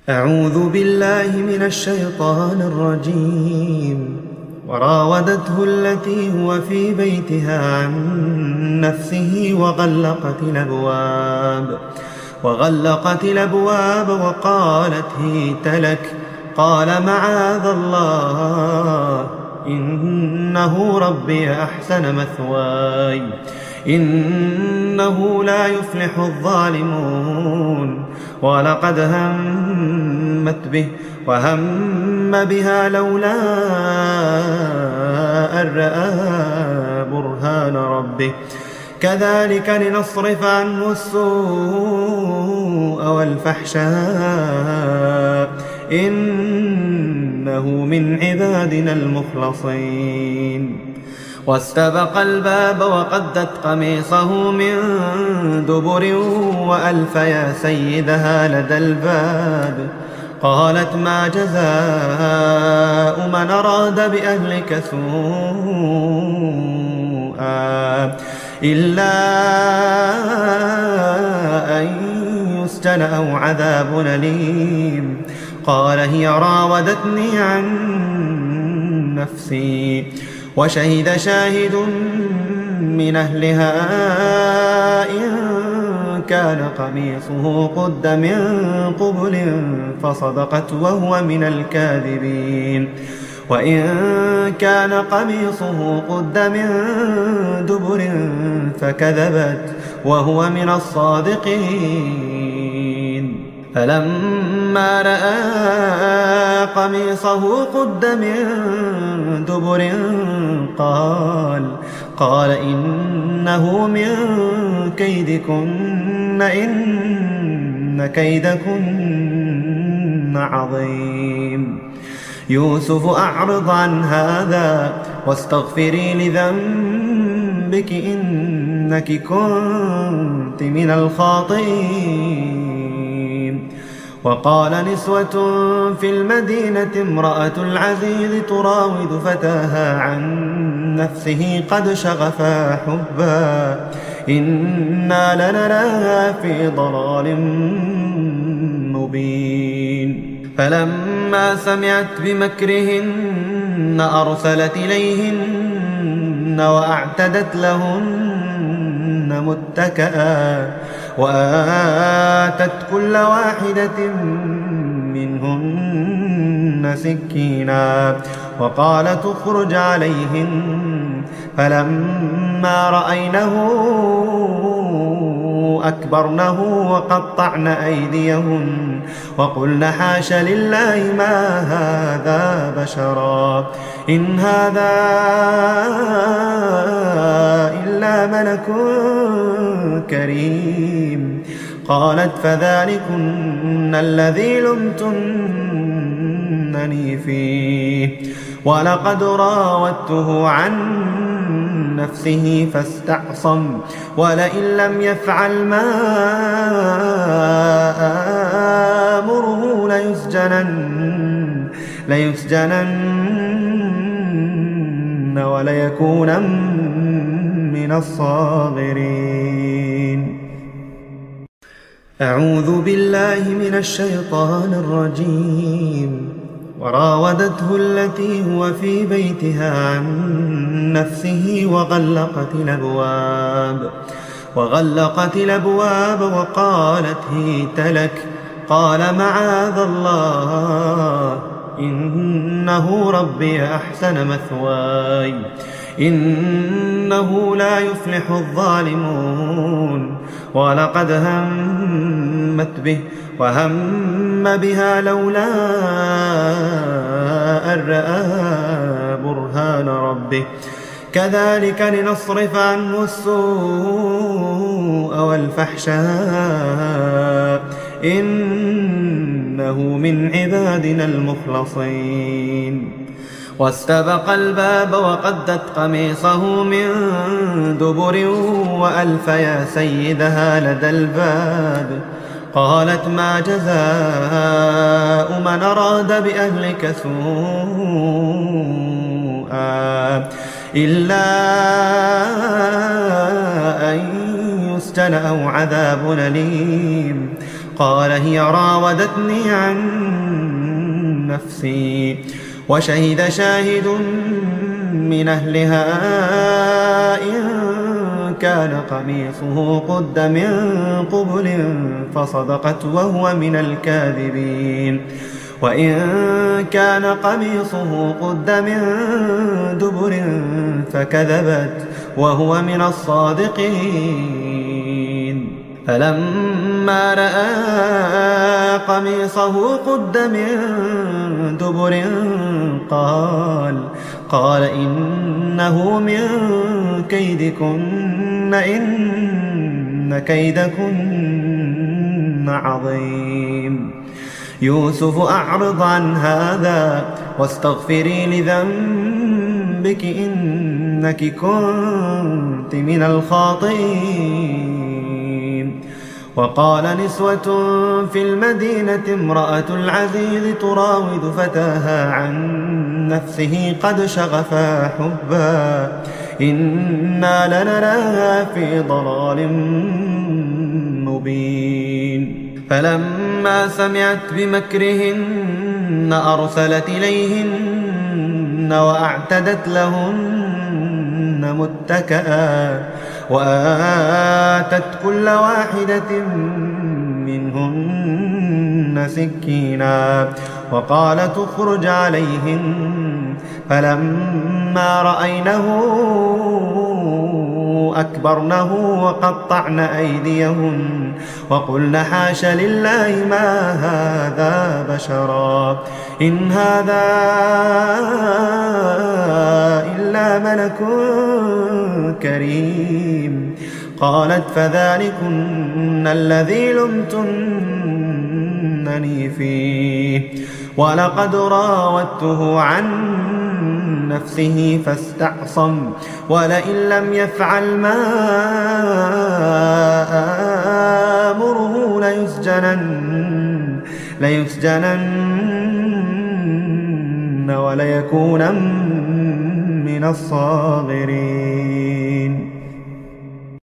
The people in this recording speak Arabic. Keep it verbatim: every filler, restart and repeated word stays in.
أعوذ بالله من الشيطان الرجيم. وراودته التي هو في بيتها عن نفسه وغلقت الأبواب وغلقت الأبواب وقالت هيت لك. قال معاذ الله إنه ربي أحسن مثواي إنه لا يفلح الظالمون. ولقد همت به وهم بها لولا أن رأى برهان ربه كذلك لنصرف عنه السوء والفحشاء إنه من عبادنا المخلصين. واستبق الباب وقدت قميصه من دبر وألف يا سيدها لدى الباب. قالت ما جزاء من أراد بأهلك سوءا إلا أن يسجن أو عذاب أليم. قال هي راودتني عن نفسي. وشهد شاهد من أهلها إن كان قميصه قد من قبل فصدقت وهو من الكاذبين. وإن كان قميصه قد من دبر فكذبت وهو من الصادقين. فلما رأى قميصه قد من دبر قال قال إنه من كيدكن إن كيدكن عظيم. يوسف أعرض عن هذا واستغفري لذنبك إنك كنت من الخاطئين. وقال نسوة في المدينة امرأة العزيز تراود فتاها عن نفسه قد شغفا حبا إنا لنراها في ضلال مبين. فلما سمعت بمكرهن أرسلت إليهن وأعتدت لهن متكئا وآتت كل واحدة منهن سكينا وقالت اخرج عليهن. فلما رأينه أكبرنه وقطعن أيديهن وقلن حاش لله ما هذا بشرا إن هذا إلا ملك كريم. قالت فذلكن الذي لمتنني فيه ولقد راودته عن نفسه فاستعصم ولئن لم يفعل ما آمره ليسجنن ليسجنن وليكونن من الصاغرين. أعوذ بالله من الشيطان الرجيم. وراودته التي هو في بيتها عن نفسه وغلقت الأبواب وغلقت الأبواب وقالت هيت لك. قال معاذ الله إنه ربي أحسن مثواي إنه لا يفلح الظالمون. ولقد همت به وهم بها لولا أن رأى برهان ربه كذلك لنصرف عنه السوء والفحشاء إنه من عبادنا المخلصين. واستبق الباب وقدت قميصه من دبر وألف يا سيدها لدى الباب. قالت ما جزاء من أراد بأهلك سوءا إلا أن يسجن أو عذاب أليم. قال هي راودتني عن نفسي. وشهد شاهد من أهلها إن كان قميصه قد من قبل فصدقت وهو من الكاذبين، وإن كان قميصه قد من دبر فكذبت وهو من الصادقين. فلما رأى قميصه قد من دبر قال قال إنه من كيدكن إن كيدكن عظيم. يوسف أعرض عن هذا واستغفري لذنبك إنك كنت من الخاطئين. وقال نسوة في المدينة امرأة العزيز تراود فتاها عن نفسه قد شغفا حبا إنا لنراها في ضلال مبين. فلما سمعت بمكرهن أرسلت إليهن وأعتدت لهن متكئا وآتت كل واحدة منهن سكينا وقالت اخرج عليهن. فلما رأينه أكبرنه وقطعن أيديهن وقلن حاش لله ما هذا بشرا إن هذا إلا ملك كريم. قالت فذلكن الذي لمتنني فيه ولقد راودته عن نفسه فاستعصم ولئن لم يفعل ما آمره ليسجنن ليسجنن وليكونن من الصاغرين.